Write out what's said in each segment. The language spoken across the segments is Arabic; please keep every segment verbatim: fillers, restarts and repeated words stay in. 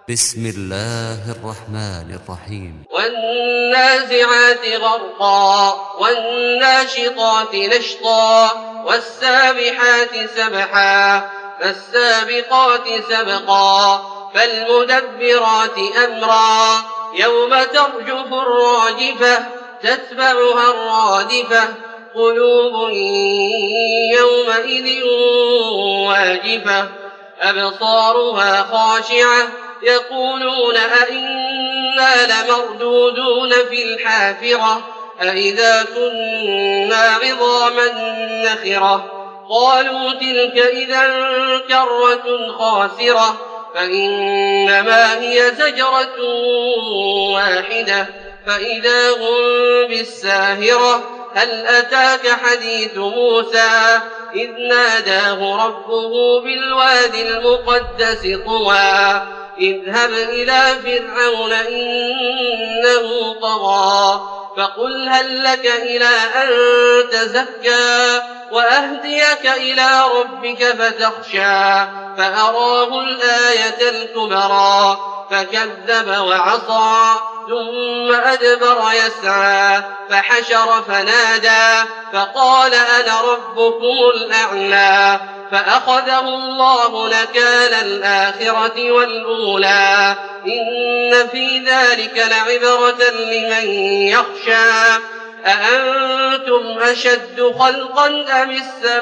بسم الله الرحمن الرحيم. والنازعات غرقا والناشطات نشطا والسابحات سبحا فالسابقات سبقا فالمدبرات أمرا يوم ترجف الراجفة تتبعها الرادفة قلوب يومئذ واجفة أبصارها خاشعة يقولون أئنا لمردودون في الحافرة أئذا كنا عظاما نخرة قالوا تلك إذا كرة خاسرة فإنما هي زجرة واحدة فإذا هم بالساهرة هل أتاك حديث موسى إذ ناداه ربه بالوادي المقدس طوى اذهب إلى فرعون إنه طغى فقل هل لك إلى أن تزكى وأهديك إلى ربك فتخشى فأراه الآية الكبرى فكذب وعصى ثم أدبر يسعى فحشر فنادى فقال أنا ربكم الأعلى فأخذه الله نكال الآخرة والأولى إن في ذلك لعبرة لمن يخشى أأنتم أشد خلقا أم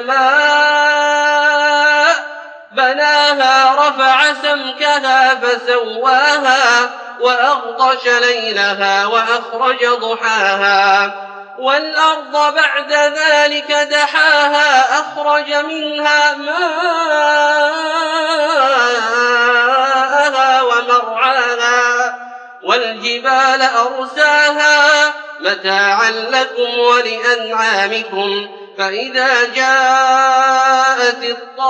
السماء بناها رفع سمكها فسواها وأغطش ليلها وأخرج ضحاها والأرض بعد ذلك دحاها أخرج منها ماءها ومرعاها والجبال أرساها متاعا لكم ولأنعامكم فإذا جاءت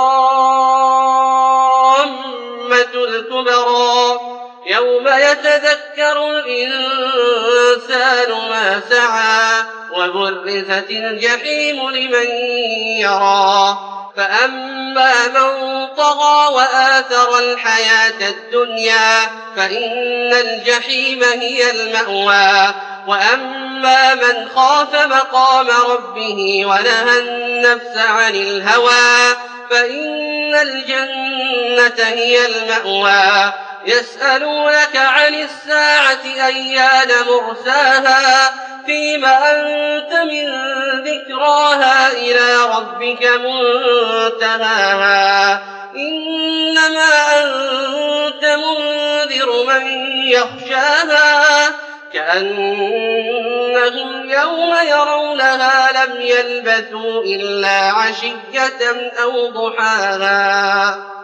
الطامة الكبرى يوم يتذكر الإنسان ما سعى وبرزت الجحيم لمن يرى فأما من طغى وآثر الحياة الدنيا فإن الجحيم هي المأوى وأما من خاف مقام ربه ونهى النفس عن الهوى فإن الجنة هي المأوى يسألونك عن الساعة أيان مرساها فيم أنت من ذكراها إلى ربك منتهاها إنما أنت منذر من يخشاها كأنهم يوم يرونها لم يلبثوا إلا عشية أو ضحاها.